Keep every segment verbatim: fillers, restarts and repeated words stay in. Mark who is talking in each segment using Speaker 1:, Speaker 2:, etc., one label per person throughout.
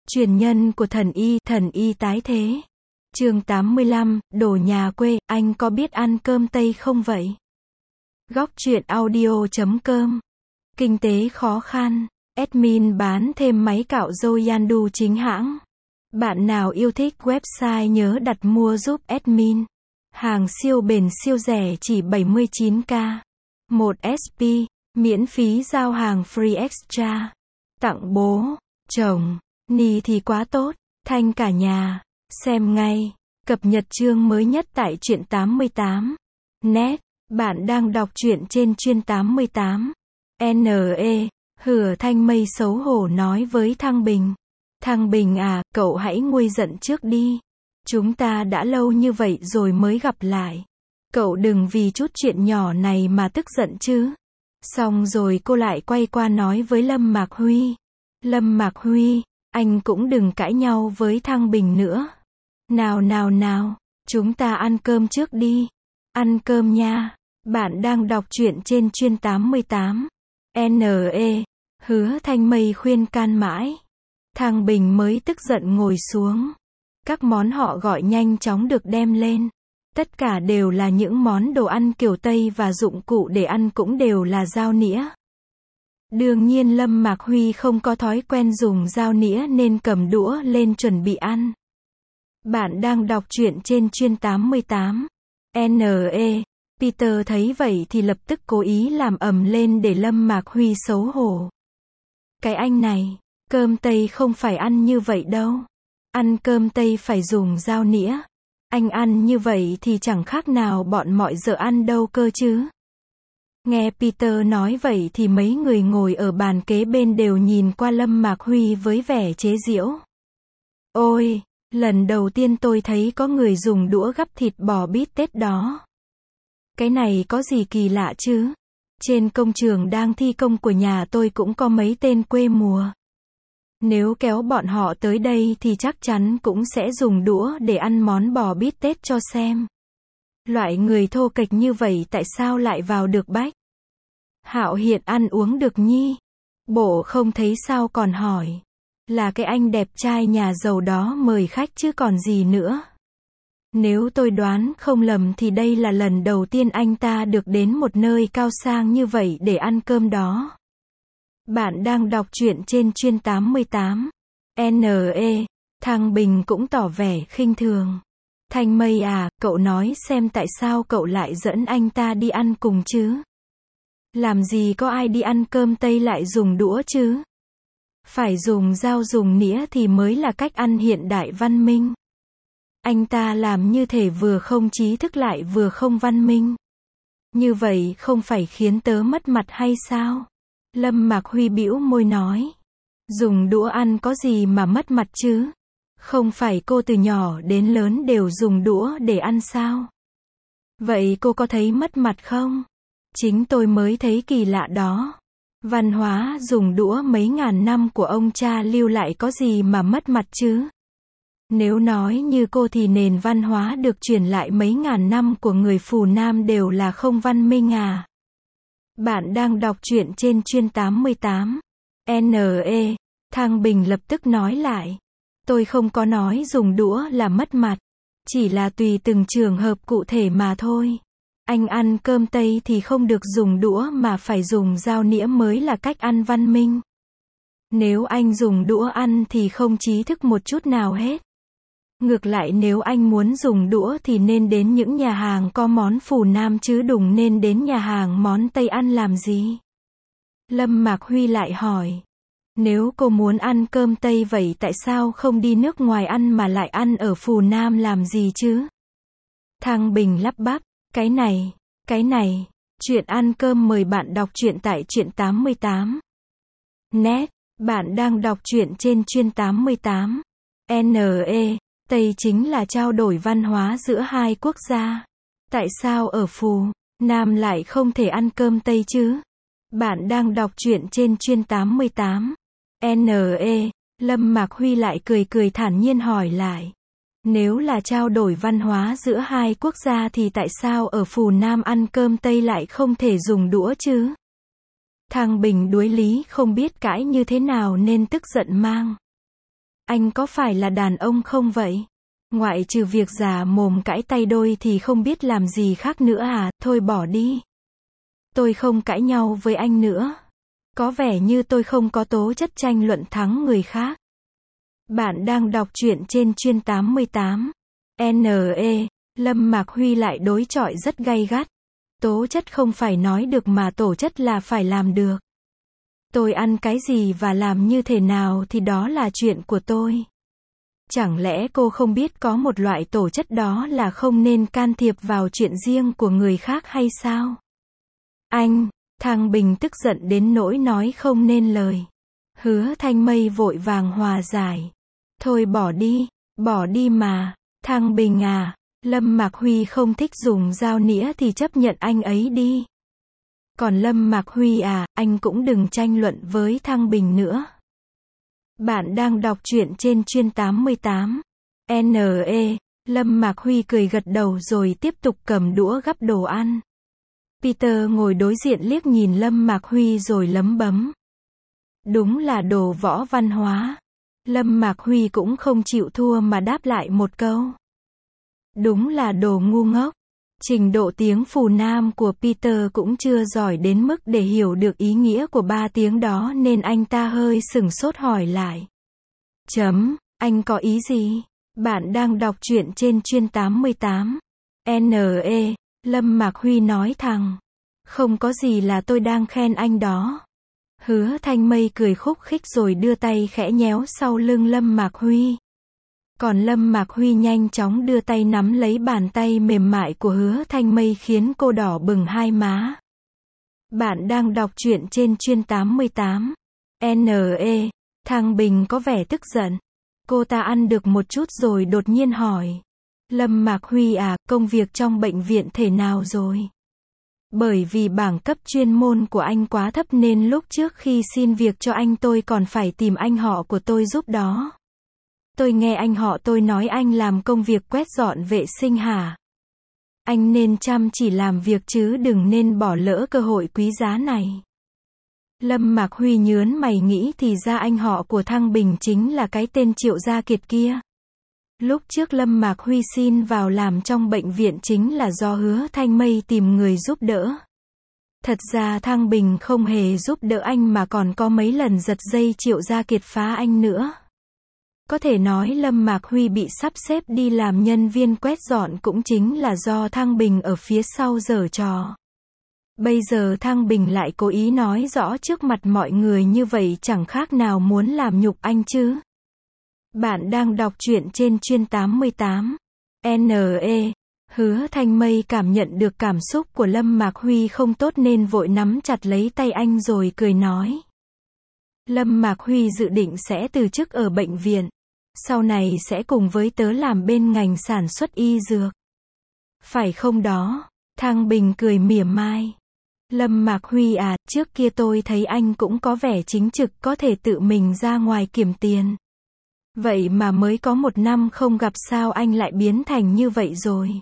Speaker 1: Truyền nhân của thần y, thần y tái thế. Chương tám mươi lăm, đồ nhà quê, anh có biết ăn cơm Tây không vậy? Góc truyện audio chấm com. Kinh tế khó khăn. Admin bán thêm máy cạo râu Yandu chính hãng. Bạn nào yêu thích website nhớ đặt mua giúp admin. Hàng siêu bền siêu rẻ chỉ bảy mươi chín k. một ét pê, miễn phí giao hàng free extra. Tặng bố, chồng, ni thì quá tốt, thanh cả nhà. Xem ngay. Cập nhật chương mới nhất tại truyện tám mươi tám. Net. Bạn đang đọc truyện trên chuyên tám mươi tám. en e. Hửa Thanh Mây xấu hổ nói với Thăng Bình. Thăng Bình à, cậu hãy nguôi giận trước đi. Chúng ta đã lâu như vậy rồi mới gặp lại. Cậu đừng vì chút chuyện nhỏ này mà tức giận chứ. Xong rồi cô lại quay qua nói với Lâm Mạc Huy. Lâm Mạc Huy, anh cũng đừng cãi nhau với Thăng Bình nữa. Nào nào nào, chúng ta ăn cơm trước đi. Ăn cơm nha. Bạn đang đọc truyện trên chuyên tám mươi tám. en e. Hứa Thanh Mây khuyên can mãi. Thăng Bình mới tức giận ngồi xuống. Các món họ gọi nhanh chóng được đem lên. Tất cả đều là những món đồ ăn kiểu Tây và dụng cụ để ăn cũng đều là dao nĩa. Đương nhiên Lâm Mạc Huy không có thói quen dùng dao nĩa nên cầm đũa lên chuẩn bị ăn. Bạn đang đọc truyện trên chuyên tám mươi tám. en e. Peter thấy vậy thì lập tức cố ý làm ầm lên để Lâm Mạc Huy xấu hổ. Cái anh này, cơm Tây không phải ăn như vậy đâu. Ăn cơm Tây phải dùng dao nĩa. Anh ăn như vậy thì chẳng khác nào bọn mọi giờ ăn đâu cơ chứ. Nghe Peter nói vậy thì mấy người ngồi ở bàn kế bên đều nhìn qua Lâm Mạc Huy với vẻ chế giễu. Ôi, lần đầu tiên tôi thấy có người dùng đũa gắp thịt bò bít tết đó. Cái này có gì kỳ lạ chứ? Trên công trường đang thi công của nhà tôi cũng có mấy tên quê mùa. Nếu kéo bọn họ tới đây thì chắc chắn cũng sẽ dùng đũa để ăn món bò bít tết cho xem. Loại người thô kệch như vậy tại sao lại vào được bách? Hạo Hiện ăn uống được nhi? Bộ không thấy sao còn hỏi. Là cái anh đẹp trai nhà giàu đó mời khách chứ còn gì nữa. Nếu tôi đoán không lầm thì đây là lần đầu tiên anh ta được đến một nơi cao sang như vậy để ăn cơm đó. Bạn đang đọc truyện trên chuyên tám mươi tám. en e. Thăng Bình cũng tỏ vẻ khinh thường. Thanh Mây à, cậu nói xem tại sao cậu lại dẫn anh ta đi ăn cùng chứ? Làm gì có ai đi ăn cơm Tây lại dùng đũa chứ? Phải dùng dao dùng nĩa thì mới là cách ăn hiện đại văn minh. Anh ta làm như thể vừa không trí thức lại vừa không văn minh. Như vậy không phải khiến tớ mất mặt hay sao? Lâm Mạc Huy bĩu môi nói. Dùng đũa ăn có gì mà mất mặt chứ? Không phải cô từ nhỏ đến lớn đều dùng đũa để ăn sao? Vậy cô có thấy mất mặt không? Chính tôi mới thấy kỳ lạ đó. Văn hóa dùng đũa mấy ngàn năm của ông cha lưu lại có gì mà mất mặt chứ? Nếu nói như cô thì nền văn hóa được truyền lại mấy ngàn năm của người Phù Nam đều là không văn minh à? Bạn đang đọc truyện trên chuyên tám mươi tám. en e. Thăng Bình lập tức nói lại. Tôi không có nói dùng đũa là mất mặt. Chỉ là tùy từng trường hợp cụ thể mà thôi. Anh ăn cơm Tây thì không được dùng đũa mà phải dùng dao nĩa mới là cách ăn văn minh. Nếu anh dùng đũa ăn thì không trí thức một chút nào hết. Ngược lại nếu anh muốn dùng đũa thì nên đến những nhà hàng có món Phù Nam chứ đừng nên đến nhà hàng món Tây ăn làm gì. Lâm Mạc Huy lại hỏi. Nếu cô muốn ăn cơm Tây vậy tại sao không đi nước ngoài ăn mà lại ăn ở Phù Nam làm gì chứ? Thăng Bình lắp bắp. Cái này, cái này, chuyện ăn cơm mời bạn đọc truyện tại truyện tám mươi tám. Net, bạn đang đọc truyện trên chuyên tám mươi tám. en e. Tây chính là trao đổi văn hóa giữa hai quốc gia. Tại sao ở Phù Nam lại không thể ăn cơm Tây chứ? Bạn đang đọc truyện trên chuyên tám mươi tám. en e. Lâm Mạc Huy lại cười cười thản nhiên hỏi lại. Nếu là trao đổi văn hóa giữa hai quốc gia thì tại sao ở Phù Nam ăn cơm Tây lại không thể dùng đũa chứ? Thăng Bình đuối lý không biết cãi như thế nào nên tức giận mang. Anh có phải là đàn ông không vậy? Ngoại trừ việc già mồm cãi tay đôi thì không biết làm gì khác nữa à, thôi bỏ đi. Tôi không cãi nhau với anh nữa. Có vẻ như tôi không có tố chất tranh luận thắng người khác. Bạn đang đọc truyện trên chuyên tám mươi tám. en e, Lâm Mạc Huy lại đối chọi rất gay gắt. Tố chất không phải nói được mà tổ chất là phải làm được. Tôi ăn cái gì và làm như thế nào thì đó là chuyện của tôi. Chẳng lẽ cô không biết có một loại tổ chất đó là không nên can thiệp vào chuyện riêng của người khác hay sao? Anh, Thăng Bình tức giận đến nỗi nói không nên lời. Hứa Thanh Mây vội vàng hòa giải. Thôi bỏ đi, bỏ đi mà, Thăng Bình à, Lâm Mạc Huy không thích dùng dao nĩa thì chấp nhận anh ấy đi. Còn Lâm Mạc Huy à, anh cũng đừng tranh luận với Thăng Bình nữa. Bạn đang đọc truyện trên chuyên tám mươi tám. en e, Lâm Mạc Huy cười gật đầu rồi tiếp tục cầm đũa gắp đồ ăn. Peter ngồi đối diện liếc nhìn Lâm Mạc Huy rồi lấm bấm. Đúng là đồ võ văn hóa. Lâm Mạc Huy cũng không chịu thua mà đáp lại một câu. Đúng là đồ ngu ngốc. Trình độ tiếng phù nam của Peter cũng chưa giỏi đến mức để hiểu được ý nghĩa của ba tiếng đó nên anh ta hơi sửng sốt hỏi lại. Chấm, anh có ý gì? Bạn đang đọc truyện trên chuyên tám mươi tám. en e, Lâm Mạc Huy nói thẳng. Không có gì, là tôi đang khen anh đó. Hứa Thanh Mây cười khúc khích rồi đưa tay khẽ nhéo sau lưng Lâm Mạc Huy. Còn Lâm Mạc Huy nhanh chóng đưa tay nắm lấy bàn tay mềm mại của Hứa Thanh Mây khiến cô đỏ bừng hai má. Bạn đang đọc truyện trên chuyên tám mươi tám. en e, Thăng Bình có vẻ tức giận. Cô ta ăn được một chút rồi đột nhiên hỏi. Lâm Mạc Huy à, công việc trong bệnh viện thế nào rồi? Bởi vì bảng cấp chuyên môn của anh quá thấp nên lúc trước khi xin việc cho anh tôi còn phải tìm anh họ của tôi giúp đó. Tôi nghe anh họ tôi nói anh làm công việc quét dọn vệ sinh hả? Anh nên chăm chỉ làm việc chứ đừng nên bỏ lỡ cơ hội quý giá này. Lâm Mạc Huy nhớn mày nghĩ thì ra anh họ của Thăng Bình chính là cái tên Triệu Gia Kiệt kia. Lúc trước Lâm Mạc Huy xin vào làm trong bệnh viện chính là do Hứa Thanh Mây tìm người giúp đỡ. Thật ra Thăng Bình không hề giúp đỡ anh mà còn có mấy lần giật dây Triệu Gia Kiệt phá anh nữa. Có thể nói Lâm Mạc Huy bị sắp xếp đi làm nhân viên quét dọn cũng chính là do Thăng Bình ở phía sau giở trò. Bây giờ Thăng Bình lại cố ý nói rõ trước mặt mọi người như vậy chẳng khác nào muốn làm nhục anh chứ. Bạn đang đọc truyện trên chuyên tám mươi tám. en e, Hứa Thanh Mây cảm nhận được cảm xúc của Lâm Mạc Huy không tốt nên vội nắm chặt lấy tay anh rồi cười nói. Lâm Mạc Huy dự định sẽ từ chức ở bệnh viện. Sau này sẽ cùng với tớ làm bên ngành sản xuất y dược. Phải không đó? Thăng Bình cười mỉa mai. Lâm Mạc Huy à, trước kia tôi thấy anh cũng có vẻ chính trực có thể tự mình ra ngoài kiếm tiền. Vậy mà mới có một năm không gặp sao anh lại biến thành như vậy rồi.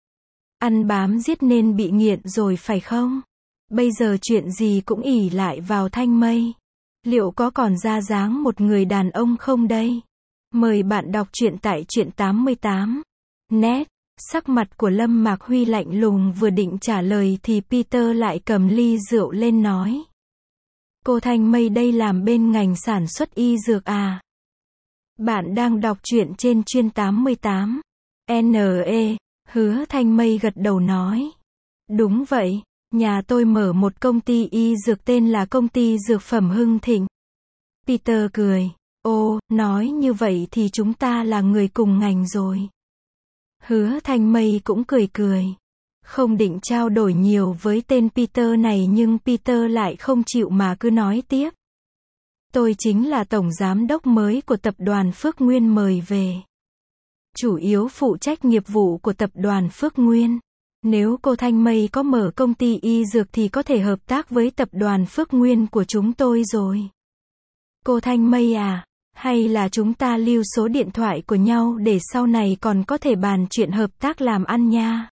Speaker 1: Ăn bám giết nên bị nghiện rồi phải không? Bây giờ chuyện gì cũng ỷ lại vào Thanh Mây. Liệu có còn ra dáng một người đàn ông không đây? Mời bạn đọc truyện tại truyện tám mươi tám. Net. Sắc mặt của Lâm Mạc Huy lạnh lùng vừa định trả lời thì Peter lại cầm ly rượu lên nói. Cô Thanh Mây đây làm bên ngành sản xuất y dược à? Bạn đang đọc truyện trên chuyên tám mươi tám. en e, Hứa Thanh Mây gật đầu nói. Đúng vậy, nhà tôi mở một công ty y dược tên là công ty dược phẩm Hưng Thịnh. Peter cười. Ồ, nói như vậy thì chúng ta là người cùng ngành rồi. Hứa Thanh Mây cũng cười cười. Không định trao đổi nhiều với tên Peter này nhưng Peter lại không chịu mà cứ nói tiếp. Tôi chính là tổng giám đốc mới của tập đoàn Phước Nguyên mời về. Chủ yếu phụ trách nghiệp vụ của tập đoàn Phước Nguyên. Nếu cô Thanh Mây có mở công ty y dược thì có thể hợp tác với tập đoàn Phước Nguyên của chúng tôi rồi. Cô Thanh Mây à, hay là chúng ta lưu số điện thoại của nhau để sau này còn có thể bàn chuyện hợp tác làm ăn nha.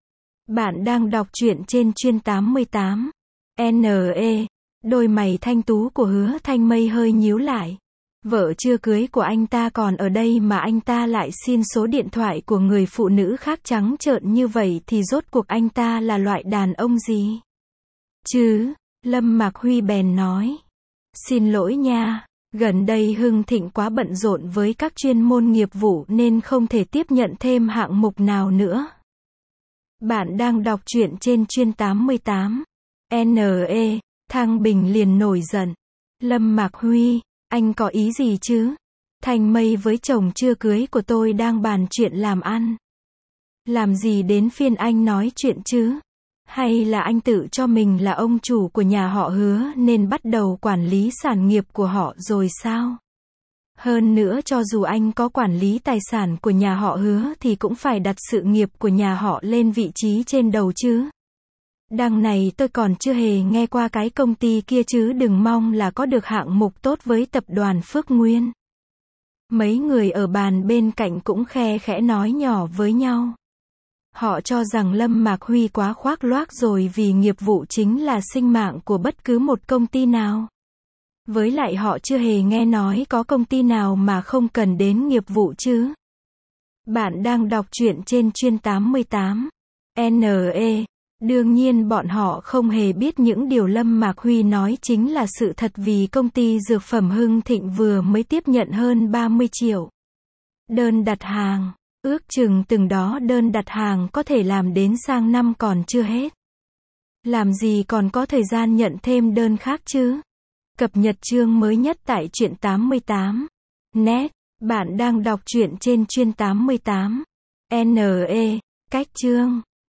Speaker 1: Bạn đang đọc truyện trên chuyên tám mươi tám. en e, đôi mày thanh tú của Hứa Thanh Mây hơi nhíu lại. Vợ chưa cưới của anh ta còn ở đây mà anh ta lại xin số điện thoại của người phụ nữ khác trắng trợn như vậy thì rốt cuộc anh ta là loại đàn ông gì? Chứ, Lâm Mạc Huy bèn nói. Xin lỗi nha, gần đây Hưng Thịnh quá bận rộn với các chuyên môn nghiệp vụ nên không thể tiếp nhận thêm hạng mục nào nữa. Bạn đang đọc truyện trên chuyên tám mươi tám. N E, Thăng Bình liền nổi giận. Lâm Mạc Huy, anh có ý gì chứ? Thanh Mây với chồng chưa cưới của tôi đang bàn chuyện làm ăn. Làm gì đến phiên anh nói chuyện chứ? Hay là anh tự cho mình là ông chủ của nhà họ Hứa nên bắt đầu quản lý sản nghiệp của họ rồi sao? Hơn nữa cho dù anh có quản lý tài sản của nhà họ Hứa thì cũng phải đặt sự nghiệp của nhà họ lên vị trí trên đầu chứ. Đằng này tôi còn chưa hề nghe qua cái công ty kia chứ đừng mong là có được hạng mục tốt với tập đoàn Phước Nguyên. Mấy người ở bàn bên cạnh cũng khe khẽ nói nhỏ với nhau. Họ cho rằng Lâm Mạc Huy quá khoác loác rồi vì nghiệp vụ chính là sinh mạng của bất cứ một công ty nào. Với lại họ chưa hề nghe nói có công ty nào mà không cần đến nghiệp vụ chứ. Bạn đang đọc truyện trên chuyên tám mươi tám. N E. Đương nhiên bọn họ không hề biết những điều Lâm Mạc Huy nói chính là sự thật vì công ty dược phẩm Hưng Thịnh vừa mới tiếp nhận hơn ba mươi triệu đơn đặt hàng. Ước chừng từng đó đơn đặt hàng có thể làm đến sang năm còn chưa hết. Làm gì còn có thời gian nhận thêm đơn khác chứ? Cập nhật chương mới nhất tại truyện tám mươi tám. Net, bạn đang đọc truyện trên chuyên tám mươi tám. N E, cách chương.